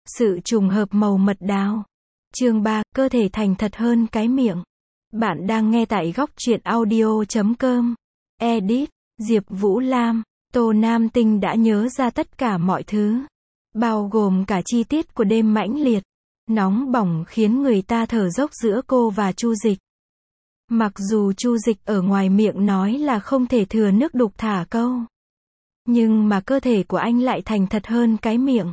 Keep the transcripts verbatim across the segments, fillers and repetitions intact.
Sự trùng hợp màu mật đào. Chương ba, cơ thể thành thật hơn cái miệng. Bạn đang nghe tại góc truyện audio chấm com. Edit, Diệp Vũ Lam. Tô Nam Tinh đã nhớ ra tất cả mọi thứ, bao gồm cả chi tiết của đêm mãnh liệt, nóng bỏng khiến người ta thở dốc giữa cô và Chu Dịch. Mặc dù Chu Dịch ở ngoài miệng nói là không thể thừa nước đục thả câu, nhưng mà cơ thể của anh lại thành thật hơn cái miệng.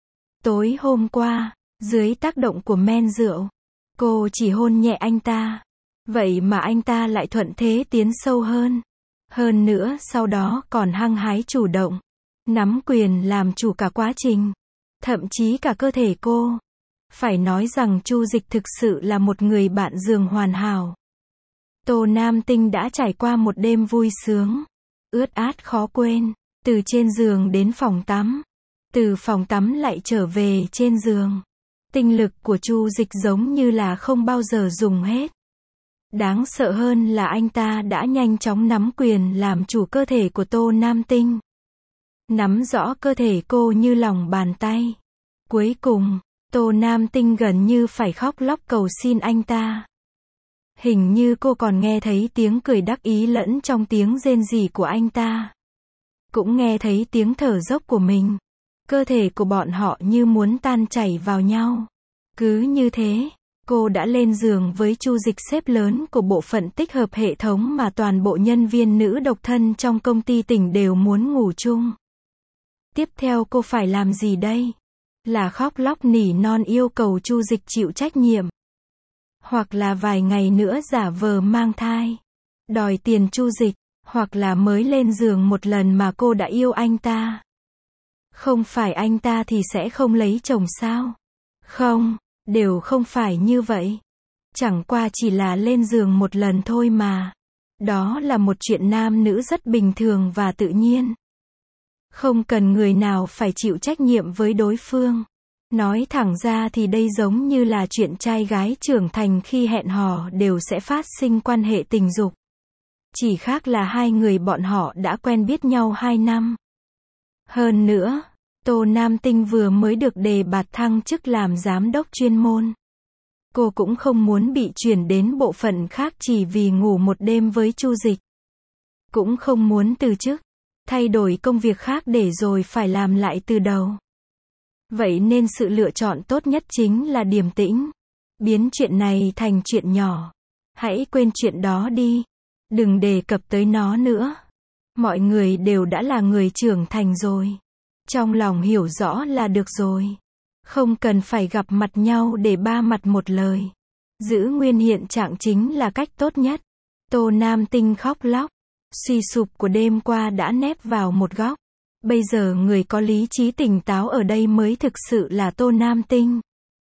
Tối hôm qua, dưới tác động của men rượu, cô chỉ hôn nhẹ anh ta. Vậy mà anh ta lại thuận thế tiến sâu hơn. Hơn nữa sau đó còn hăng hái chủ động, nắm quyền làm chủ cả quá trình, thậm chí cả cơ thể cô. Phải nói rằng Chu Dịch thực sự là một người bạn giường hoàn hảo. Tô Nam Tinh đã trải qua một đêm vui sướng, ướt át khó quên, từ trên giường đến phòng tắm, từ phòng tắm lại trở về trên giường. Tinh lực của Chu Dịch giống như là không bao giờ dùng hết. Đáng sợ hơn là anh ta đã nhanh chóng nắm quyền làm chủ cơ thể của Tô Nam Tinh. Nắm rõ cơ thể cô như lòng bàn tay. Cuối cùng, Tô Nam Tinh gần như phải khóc lóc cầu xin anh ta. Hình như cô còn nghe thấy tiếng cười đắc ý lẫn trong tiếng rên rỉ của anh ta. Cũng nghe thấy tiếng thở dốc của mình. Cơ thể của bọn họ như muốn tan chảy vào nhau. Cứ như thế, cô đã lên giường với Chu Dịch, sếp lớn của bộ phận tích hợp hệ thống mà toàn bộ nhân viên nữ độc thân trong công ty tỉnh đều muốn ngủ chung. Tiếp theo cô phải làm gì đây? Là khóc lóc nỉ non yêu cầu Chu Dịch chịu trách nhiệm, hoặc là vài ngày nữa giả vờ mang thai, đòi tiền Chu Dịch, hoặc là mới lên giường một lần mà cô đã yêu anh ta. Không phải anh ta thì sẽ không lấy chồng sao? Không, đều không phải như vậy. Chẳng qua chỉ là lên giường một lần thôi mà. Đó là một chuyện nam nữ rất bình thường và tự nhiên. Không cần người nào phải chịu trách nhiệm với đối phương. Nói thẳng ra thì đây giống như là chuyện trai gái trưởng thành khi hẹn hò đều sẽ phát sinh quan hệ tình dục. Chỉ khác là hai người bọn họ đã quen biết nhau hai năm. Hơn nữa, Tô Nam Tinh vừa mới được đề bạt thăng chức làm giám đốc chuyên môn. Cô cũng không muốn bị chuyển đến bộ phận khác chỉ vì ngủ một đêm với Chu Dịch. Cũng không muốn từ chức, thay đổi công việc khác để rồi phải làm lại từ đầu. Vậy nên sự lựa chọn tốt nhất chính là điềm tĩnh. Biến chuyện này thành chuyện nhỏ. Hãy quên chuyện đó đi. Đừng đề cập tới nó nữa. Mọi người đều đã là người trưởng thành rồi. Trong lòng hiểu rõ là được rồi. Không cần phải gặp mặt nhau để ba mặt một lời. Giữ nguyên hiện trạng chính là cách tốt nhất. Tô Nam Tinh khóc lóc. Suy sụp của đêm qua đã nép vào một góc. Bây giờ người có lý trí tỉnh táo ở đây mới thực sự là Tô Nam Tinh.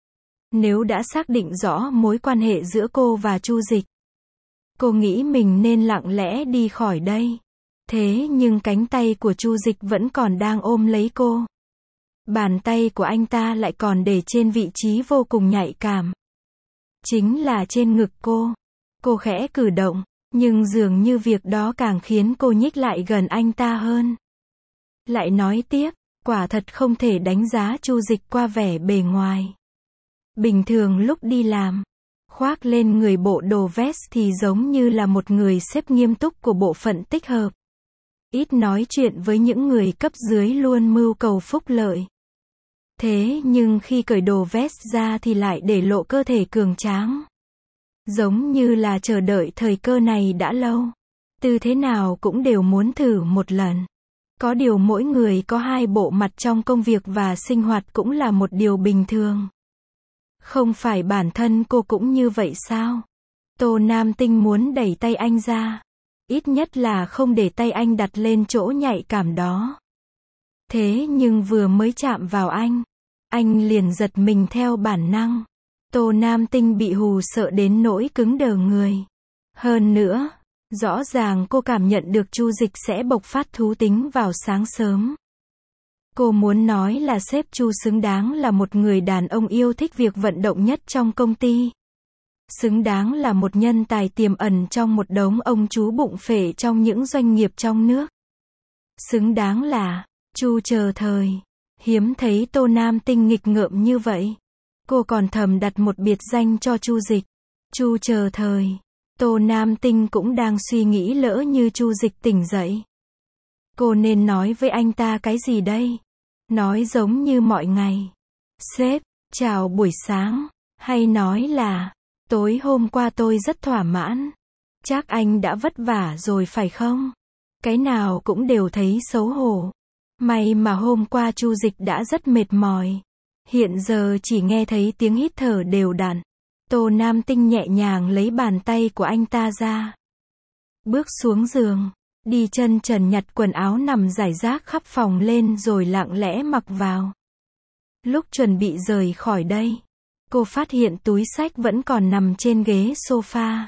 Nếu đã xác định rõ mối quan hệ giữa cô và Chu Dịch, cô nghĩ mình nên lặng lẽ đi khỏi đây. Thế nhưng cánh tay của Chu Dịch vẫn còn đang ôm lấy cô. Bàn tay của anh ta lại còn để trên vị trí vô cùng nhạy cảm. Chính là trên ngực cô. Cô khẽ cử động, nhưng dường như việc đó càng khiến cô nhích lại gần anh ta hơn. Lại nói tiếp, quả thật không thể đánh giá Chu Dịch qua vẻ bề ngoài. Bình thường lúc đi làm, khoác lên người bộ đồ vest thì giống như là một người sếp nghiêm túc của bộ phận tích hợp. Ít nói chuyện với những người cấp dưới, luôn mưu cầu phúc lợi. Thế nhưng khi cởi đồ vest ra thì lại để lộ cơ thể cường tráng. Giống như là chờ đợi thời cơ này đã lâu. Từ thế nào cũng đều muốn thử một lần. Có điều mỗi người có hai bộ mặt trong công việc và sinh hoạt cũng là một điều bình thường. Không phải bản thân cô cũng như vậy sao? Tô Nam Tinh muốn đẩy tay anh ra. Ít nhất là không để tay anh đặt lên chỗ nhạy cảm đó. Thế nhưng vừa mới chạm vào anh, anh liền giật mình theo bản năng. Tô Nam Tinh bị hù sợ đến nỗi cứng đờ người. Hơn nữa, rõ ràng cô cảm nhận được Chu Dịch sẽ bộc phát thú tính vào sáng sớm. Cô muốn nói là sếp Chu xứng đáng là một người đàn ông yêu thích việc vận động nhất trong công ty. Xứng đáng là một nhân tài tiềm ẩn trong một đống ông chú bụng phệ trong những doanh nghiệp trong nước. Xứng đáng là Chu chờ thời. Hiếm thấy Tô Nam Tinh nghịch ngợm như vậy. Cô còn thầm đặt một biệt danh cho Chu Dịch. Chu chờ thời. Tô Nam Tinh cũng đang suy nghĩ lỡ như Chu Dịch tỉnh dậy. Cô nên nói với anh ta cái gì đây? Nói giống như mọi ngày. Sếp, chào buổi sáng. Hay nói là, tối hôm qua tôi rất thỏa mãn. Chắc anh đã vất vả rồi phải không? Cái nào cũng đều thấy xấu hổ. May mà hôm qua Chu Dịch đã rất mệt mỏi. Hiện giờ chỉ nghe thấy tiếng hít thở đều đặn. Tô Nam Tinh nhẹ nhàng lấy bàn tay của anh ta ra. Bước xuống giường. Đi chân trần nhặt quần áo nằm rải rác khắp phòng lên rồi lặng lẽ mặc vào. Lúc chuẩn bị rời khỏi đây, cô phát hiện túi xách vẫn còn nằm trên ghế sofa.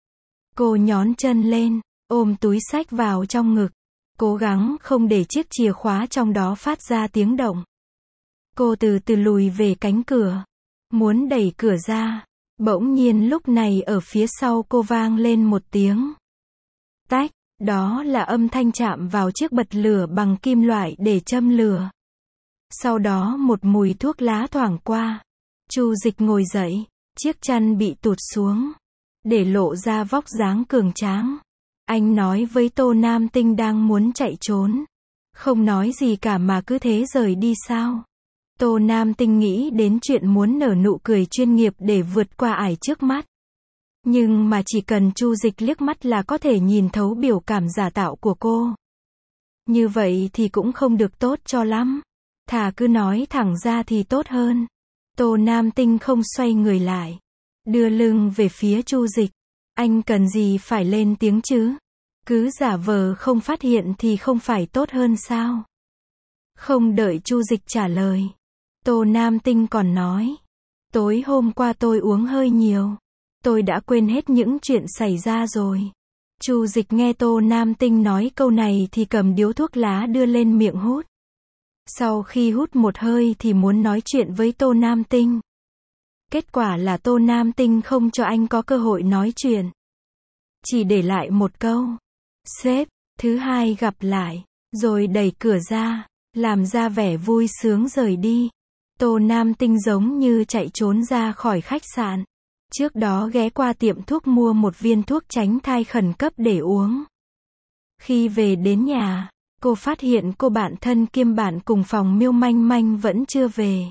Cô nhón chân lên, ôm túi xách vào trong ngực. Cố gắng không để chiếc chìa khóa trong đó phát ra tiếng động. Cô từ từ lùi về cánh cửa. Muốn đẩy cửa ra. Bỗng nhiên lúc này ở phía sau cô vang lên một tiếng. Tách, đó là âm thanh chạm vào chiếc bật lửa bằng kim loại để châm lửa. Sau đó một mùi thuốc lá thoảng qua. Chu Dịch ngồi dậy, chiếc chăn bị tụt xuống, để lộ ra vóc dáng cường tráng. Anh nói với Tô Nam Tinh đang muốn chạy trốn. Không nói gì cả mà cứ thế rời đi sao? Tô Nam Tinh nghĩ đến chuyện muốn nở nụ cười chuyên nghiệp để vượt qua ải trước mắt. Nhưng mà chỉ cần Chu Dịch liếc mắt là có thể nhìn thấu biểu cảm giả tạo của cô. Như vậy thì cũng không được tốt cho lắm. Thà cứ nói thẳng ra thì tốt hơn. Tô Nam Tinh không xoay người lại. Đưa lưng về phía Chu Dịch. Anh cần gì phải lên tiếng chứ? Cứ giả vờ không phát hiện thì không phải tốt hơn sao? Không đợi Chu Dịch trả lời. Tô Nam Tinh còn nói. Tối hôm qua tôi uống hơi nhiều. Tôi đã quên hết những chuyện xảy ra rồi. Chu Dịch nghe Tô Nam Tinh nói câu này thì cầm điếu thuốc lá đưa lên miệng hút. Sau khi hút một hơi thì muốn nói chuyện với Tô Nam Tinh. Kết quả là Tô Nam Tinh không cho anh có cơ hội nói chuyện. Chỉ để lại một câu. Sếp, thứ hai gặp lại. Rồi đẩy cửa ra, làm ra vẻ vui sướng rời đi. Tô Nam Tinh giống như chạy trốn ra khỏi khách sạn. Trước đó ghé qua tiệm thuốc mua một viên thuốc tránh thai khẩn cấp để uống. Khi về đến nhà, cô phát hiện cô bạn thân kiêm bạn cùng phòng Miêu Manh Manh vẫn chưa về.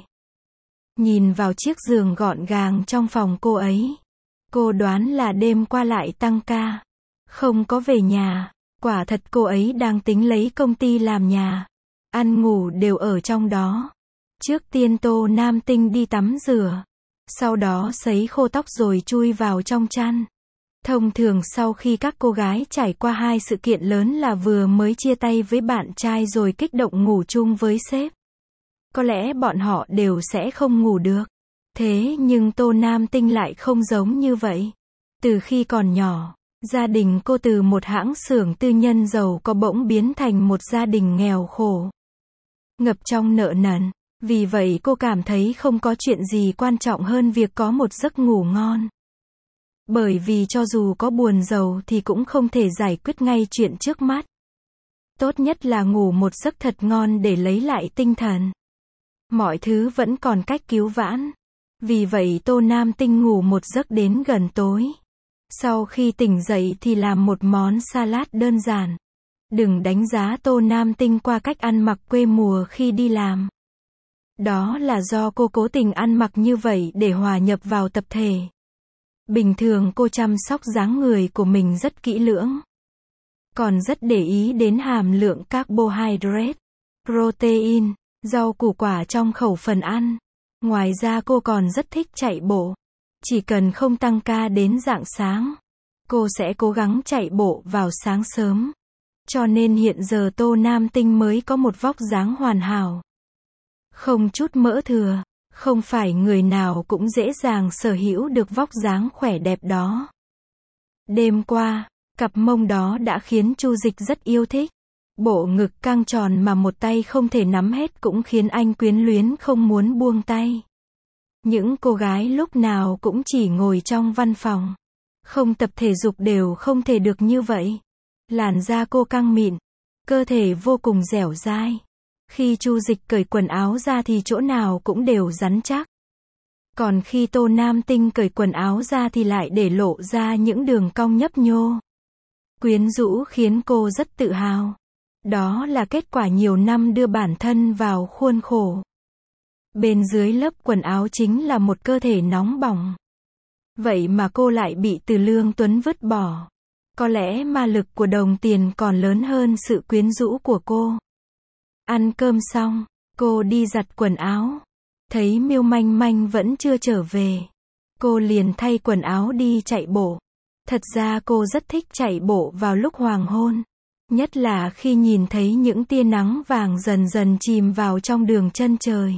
Nhìn vào chiếc giường gọn gàng trong phòng cô ấy, cô đoán là đêm qua lại tăng ca, không có về nhà. Quả thật cô ấy đang tính lấy công ty làm nhà, ăn ngủ đều ở trong đó. Trước tiên Tô Nam Tinh đi tắm rửa, sau đó sấy khô tóc rồi chui vào trong chăn. Thông thường sau khi các cô gái trải qua hai sự kiện lớn là vừa mới chia tay với bạn trai rồi kích động ngủ chung với sếp, có lẽ bọn họ đều sẽ không ngủ được. Thế nhưng Tô Nam Tinh lại không giống như vậy. Từ khi còn nhỏ, gia đình cô từ một hãng xưởng tư nhân giàu có bỗng biến thành một gia đình nghèo khổ, ngập trong nợ nần. Vì vậy cô cảm thấy không có chuyện gì quan trọng hơn việc có một giấc ngủ ngon. Bởi vì cho dù có buồn rầu thì cũng không thể giải quyết ngay chuyện trước mắt. Tốt nhất là ngủ một giấc thật ngon để lấy lại tinh thần. Mọi thứ vẫn còn cách cứu vãn. Vì vậy Tô Nam Tinh ngủ một giấc đến gần tối. Sau khi tỉnh dậy thì làm một món salad đơn giản. Đừng đánh giá Tô Nam Tinh qua cách ăn mặc quê mùa khi đi làm. Đó là do cô cố tình ăn mặc như vậy để hòa nhập vào tập thể. Bình thường cô chăm sóc dáng người của mình rất kỹ lưỡng. Còn rất để ý đến hàm lượng carbohydrate, protein, rau củ quả trong khẩu phần ăn. Ngoài ra cô còn rất thích chạy bộ. Chỉ cần không tăng ca đến rạng sáng, cô sẽ cố gắng chạy bộ vào sáng sớm. Cho nên hiện giờ Tô Nam Tinh mới có một vóc dáng hoàn hảo. Không chút mỡ thừa, không phải người nào cũng dễ dàng sở hữu được vóc dáng khỏe đẹp đó. Đêm qua, cặp mông đó đã khiến Chu Dịch rất yêu thích. Bộ ngực căng tròn mà một tay không thể nắm hết cũng khiến anh quyến luyến không muốn buông tay. Những cô gái lúc nào cũng chỉ ngồi trong văn phòng, không tập thể dục đều không thể được như vậy. Làn da cô căng mịn, cơ thể vô cùng dẻo dai, Khi Chu Dịch cởi quần áo ra thì chỗ nào cũng đều rắn chắc. Còn khi Tô Nam Tinh cởi quần áo ra thì lại để lộ ra những đường cong nhấp nhô. Quyến rũ khiến cô rất tự hào. Đó là kết quả nhiều năm đưa bản thân vào khuôn khổ. Bên dưới lớp quần áo chính là một cơ thể nóng bỏng. Vậy mà cô lại bị Từ Lương Tuấn vứt bỏ. Có lẽ ma lực của đồng tiền còn lớn hơn sự quyến rũ của cô. Ăn cơm xong, cô đi giặt quần áo. Thấy Miêu Manh Manh vẫn chưa trở về. Cô liền thay quần áo đi chạy bộ. Thật ra cô rất thích chạy bộ vào lúc hoàng hôn. Nhất là khi nhìn thấy những tia nắng vàng dần dần chìm vào trong đường chân trời.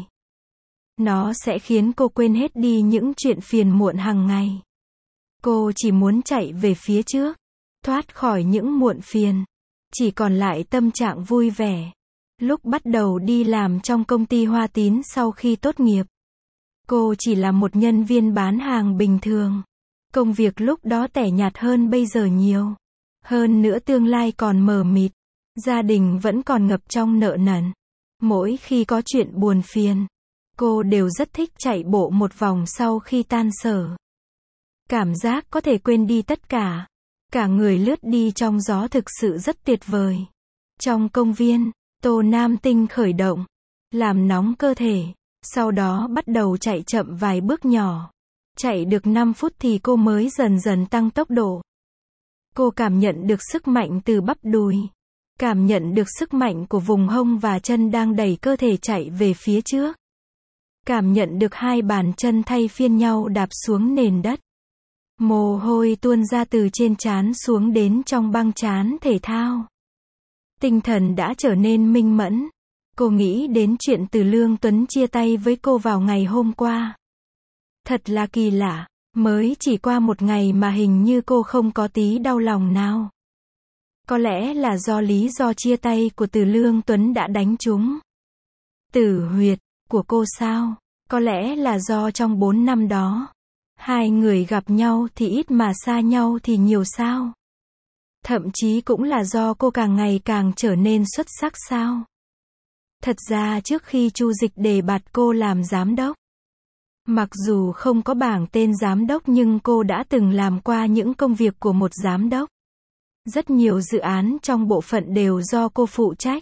Nó sẽ khiến cô quên hết đi những chuyện phiền muộn hàng ngày. Cô chỉ muốn chạy về phía trước, thoát khỏi những muộn phiền. Chỉ còn lại tâm trạng vui vẻ. Lúc bắt đầu đi làm trong công ty Hoa Tín sau khi tốt nghiệp, cô chỉ là một nhân viên bán hàng bình thường. Công việc lúc đó tẻ nhạt hơn bây giờ nhiều. Hơn nữa tương lai còn mờ mịt. Gia đình vẫn còn ngập trong nợ nần. Mỗi khi có chuyện buồn phiền, cô đều rất thích chạy bộ một vòng sau khi tan sở. Cảm giác có thể quên đi tất cả. Cả người lướt đi trong gió thực sự rất tuyệt vời. Trong công viên, Tô Nam Tinh khởi động, làm nóng cơ thể, sau đó bắt đầu chạy chậm vài bước nhỏ. Chạy được năm phút thì cô mới dần dần tăng tốc độ. Cô cảm nhận được sức mạnh từ bắp đùi. Cảm nhận được sức mạnh của vùng hông và chân đang đẩy cơ thể chạy về phía trước. Cảm nhận được hai bàn chân thay phiên nhau đạp xuống nền đất. Mồ hôi tuôn ra từ trên trán xuống đến trong băng trán thể thao. Tinh thần đã trở nên minh mẫn. Cô nghĩ đến chuyện Từ Lương Tuấn chia tay với cô vào ngày hôm qua. Thật là kỳ lạ, mới chỉ qua một ngày mà hình như cô không có tí đau lòng nào. Có lẽ là do lý do chia tay của Từ Lương Tuấn đã đánh trúng tử huyệt của cô sao? Có lẽ là do trong bốn năm đó, hai người gặp nhau thì ít mà xa nhau thì nhiều sao? Thậm chí cũng là do cô càng ngày càng trở nên xuất sắc sao? Thật ra trước khi Chu Dịch đề bạt cô làm giám đốc, mặc dù không có bảng tên giám đốc nhưng cô đã từng làm qua những công việc của một giám đốc. Rất nhiều dự án trong bộ phận đều do cô phụ trách.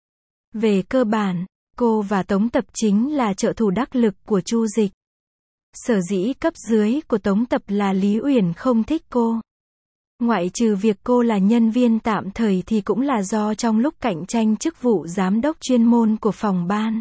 Về cơ bản, cô và Tống Tập chính là trợ thủ đắc lực của Chu Dịch. Sở dĩ cấp dưới của Tống Tập là Lý Uyển không thích cô. Ngoại trừ việc cô là nhân viên tạm thời thì cũng là do trong lúc cạnh tranh chức vụ giám đốc chuyên môn của phòng ban,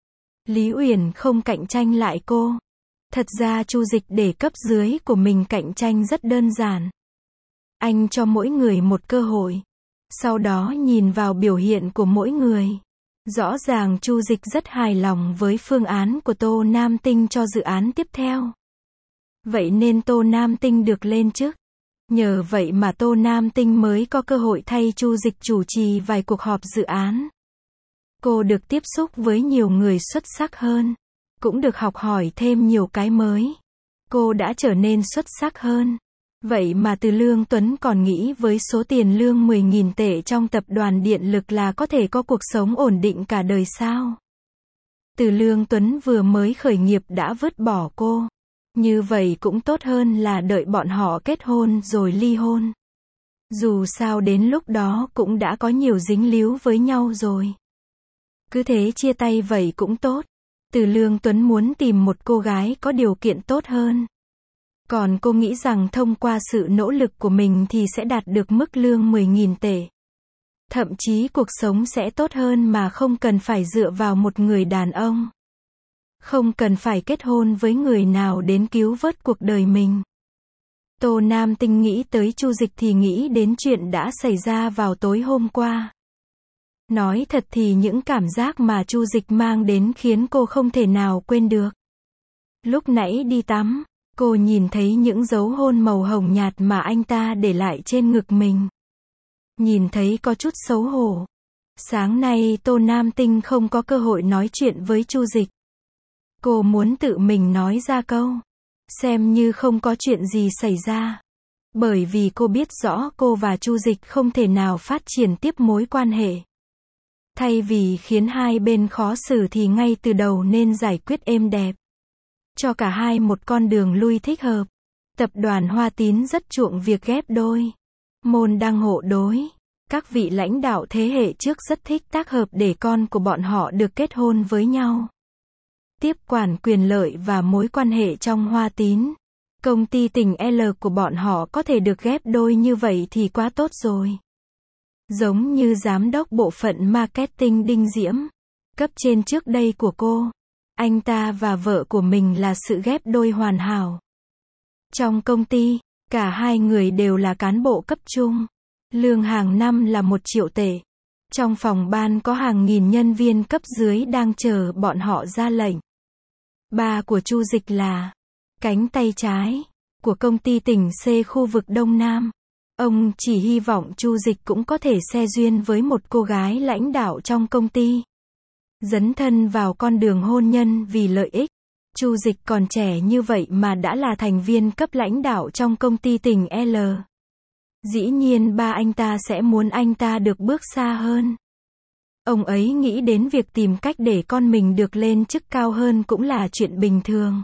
Lý Uyển không cạnh tranh lại cô. Thật ra Chu Dịch để cấp dưới của mình cạnh tranh rất đơn giản. Anh cho mỗi người một cơ hội. Sau đó nhìn vào biểu hiện của mỗi người. Rõ ràng Chu Dịch rất hài lòng với phương án của Tô Nam Tinh cho dự án tiếp theo. Vậy nên Tô Nam Tinh được lên chức. Nhờ vậy mà Tô Nam Tinh mới có cơ hội thay Chu Dịch chủ trì vài cuộc họp dự án. Cô được tiếp xúc với nhiều người xuất sắc hơn. Cũng được học hỏi thêm nhiều cái mới. Cô đã trở nên xuất sắc hơn. Vậy mà Từ Lương Tuấn còn nghĩ với số tiền lương mười nghìn tệ trong tập đoàn điện lực là có thể có cuộc sống ổn định cả đời sao? Từ Lương Tuấn vừa mới khởi nghiệp đã vứt bỏ cô. Như vậy cũng tốt hơn là đợi bọn họ kết hôn rồi ly hôn. Dù sao đến lúc đó cũng đã có nhiều dính líu với nhau rồi. Cứ thế chia tay vậy cũng tốt. Từ Lương Tuấn muốn tìm một cô gái có điều kiện tốt hơn. Còn cô nghĩ rằng thông qua sự nỗ lực của mình thì sẽ đạt được mức lương mười nghìn tệ. Thậm chí cuộc sống sẽ tốt hơn mà không cần phải dựa vào một người đàn ông. Không cần phải kết hôn với người nào đến cứu vớt cuộc đời mình. Tô Nam Tinh nghĩ tới Chu Dịch thì nghĩ đến chuyện đã xảy ra vào tối hôm qua. Nói thật thì những cảm giác mà Chu Dịch mang đến khiến cô không thể nào quên được. Lúc nãy đi tắm, cô nhìn thấy những dấu hôn màu hồng nhạt mà anh ta để lại trên ngực mình. Nhìn thấy có chút xấu hổ. Sáng nay Tô Nam Tinh không có cơ hội nói chuyện với Chu Dịch. Cô muốn tự mình nói ra câu. Xem như không có chuyện gì xảy ra. Bởi vì cô biết rõ cô và Chu Dịch không thể nào phát triển tiếp mối quan hệ. Thay vì khiến hai bên khó xử thì ngay từ đầu nên giải quyết êm đẹp. Cho cả hai một con đường lui thích hợp. Tập đoàn Hoa Tín rất chuộng việc ghép đôi. Môn đăng hộ đối. Các vị lãnh đạo thế hệ trước rất thích tác hợp để con của bọn họ được kết hôn với nhau. Tiếp quản quyền lợi và mối quan hệ trong Hoa Tín. Công ty tỉnh L của bọn họ có thể được ghép đôi như vậy thì quá tốt rồi. Giống như giám đốc bộ phận marketing Đinh Diễm, cấp trên trước đây của cô. Anh ta và vợ của mình là sự ghép đôi hoàn hảo. Trong công ty, cả hai người đều là cán bộ cấp trung. Lương hàng năm là một triệu tệ. Trong phòng ban có hàng nghìn nhân viên cấp dưới đang chờ bọn họ ra lệnh. Ba của Chu Dịch là cánh tay trái của công ty tỉnh C khu vực Đông Nam. Ông chỉ hy vọng Chu Dịch cũng có thể xe duyên với một cô gái lãnh đạo trong công ty. Dấn thân vào con đường hôn nhân vì lợi ích. Chu Dịch còn trẻ như vậy mà đã là thành viên cấp lãnh đạo trong công ty tỉnh L. Dĩ nhiên ba anh ta sẽ muốn anh ta được bước xa hơn. Ông ấy nghĩ đến việc tìm cách để con mình được lên chức cao hơn cũng là chuyện bình thường.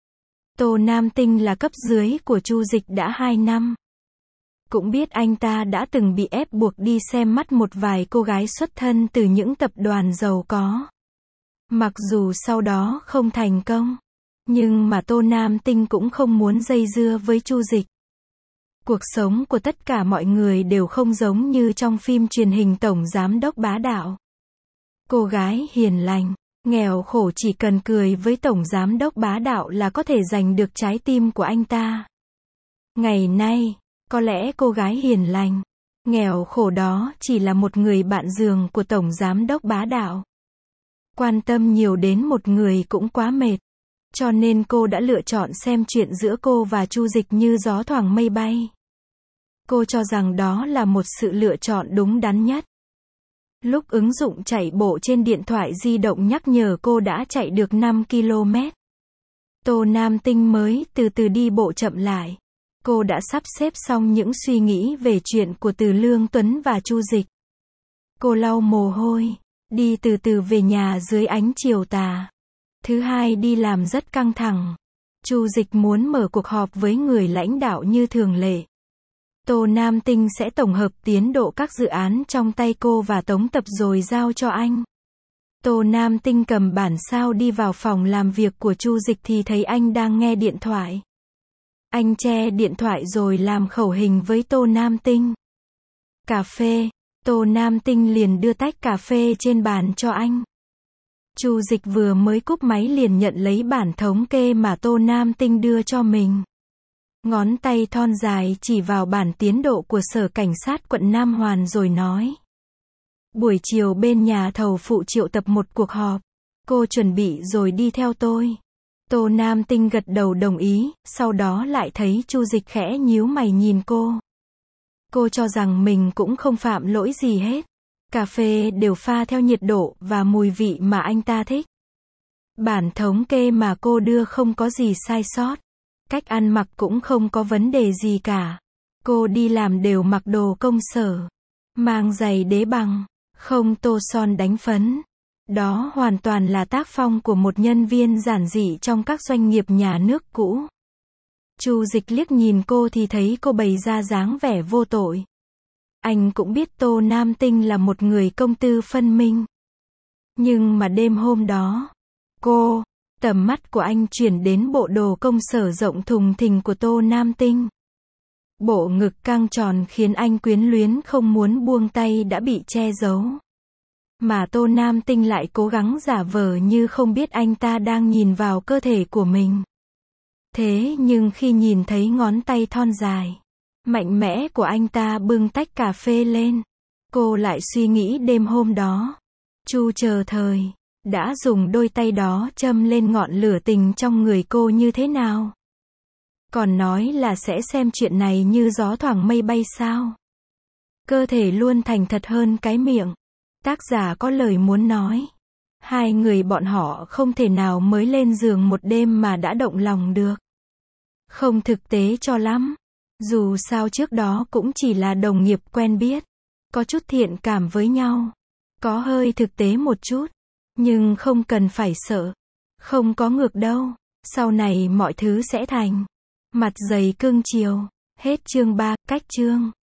Tô Nam Tinh là cấp dưới của Chu Dịch đã hai năm. Cũng biết anh ta đã từng bị ép buộc đi xem mắt một vài cô gái xuất thân từ những tập đoàn giàu có. Mặc dù sau đó không thành công, nhưng mà Tô Nam Tinh cũng không muốn dây dưa với Chu Dịch. Cuộc sống của tất cả mọi người đều không giống như trong phim truyền hình Tổng Giám đốc bá đạo. Cô gái hiền lành, nghèo khổ chỉ cần cười với Tổng Giám đốc bá đạo là có thể giành được trái tim của anh ta. Ngày nay, có lẽ cô gái hiền lành, nghèo khổ đó chỉ là một người bạn giường của Tổng Giám đốc bá đạo. Quan tâm nhiều đến một người cũng quá mệt. Cho nên cô đã lựa chọn xem chuyện giữa cô và Chu Dịch như gió thoảng mây bay. Cô cho rằng đó là một sự lựa chọn đúng đắn nhất. Lúc ứng dụng chạy bộ trên điện thoại di động nhắc nhở cô đã chạy được năm ki lô mét. Tô Nam Tinh mới từ từ đi bộ chậm lại. Cô đã sắp xếp xong những suy nghĩ về chuyện của Từ Lương Tuấn và Chu Dịch. Cô lau mồ hôi, đi từ từ về nhà dưới ánh chiều tà. Thứ hai đi làm rất căng thẳng. Chu Dịch muốn mở cuộc họp với người lãnh đạo như thường lệ. Tô Nam Tinh sẽ tổng hợp tiến độ các dự án trong tay cô và tống tập rồi giao cho anh. Tô Nam Tinh cầm bản sao đi vào phòng làm việc của Chu Dịch thì thấy anh đang nghe điện thoại. Anh che điện thoại rồi làm khẩu hình với Tô Nam Tinh. Cà phê. Tô Nam Tinh liền đưa tách cà phê trên bàn cho anh. Chu Dịch vừa mới cúp máy liền nhận lấy bản thống kê mà Tô Nam Tinh đưa cho mình. Ngón tay thon dài chỉ vào bản tiến độ của Sở Cảnh sát quận Nam Hoàn rồi nói. Buổi chiều bên nhà thầu phụ triệu tập một cuộc họp. Cô chuẩn bị rồi đi theo tôi. Tô Nam Tinh gật đầu đồng ý, sau đó lại thấy Chu Dịch khẽ nhíu mày nhìn cô. Cô cho rằng mình cũng không phạm lỗi gì hết. Cà phê đều pha theo nhiệt độ và mùi vị mà anh ta thích. Bản thống kê mà cô đưa không có gì sai sót. Cách ăn mặc cũng không có vấn đề gì cả. Cô đi làm đều mặc đồ công sở. Mang giày đế bằng, không tô son đánh phấn. Đó hoàn toàn là tác phong của một nhân viên giản dị trong các doanh nghiệp nhà nước cũ. Chu Dịch liếc nhìn cô thì thấy cô bày ra dáng vẻ vô tội. Anh cũng biết Tô Nam Tinh là một người công tư phân minh. Nhưng mà đêm hôm đó, cô, tầm mắt của anh chuyển đến bộ đồ công sở rộng thùng thình của Tô Nam Tinh. Bộ ngực căng tròn khiến anh quyến luyến không muốn buông tay đã bị che giấu. Mà Tô Nam Tinh lại cố gắng giả vờ như không biết anh ta đang nhìn vào cơ thể của mình. Thế nhưng khi nhìn thấy ngón tay thon dài, mạnh mẽ của anh ta bưng tách cà phê lên, cô lại suy nghĩ đêm hôm đó, Chu Chờ Thời đã dùng đôi tay đó châm lên ngọn lửa tình trong người cô như thế nào. Còn nói là sẽ xem chuyện này như gió thoảng mây bay sao. Cơ thể luôn thành thật hơn cái miệng. Tác giả có lời muốn nói. Hai người bọn họ không thể nào mới lên giường một đêm mà đã động lòng được. Không thực tế cho lắm. Dù sao trước đó cũng chỉ là đồng nghiệp quen biết. Có chút thiện cảm với nhau. Có hơi thực tế một chút. Nhưng không cần phải sợ. Không có ngược đâu. Sau này mọi thứ sẽ thành. Mặt dày cưng chiều. Hết chương ba, cách chương.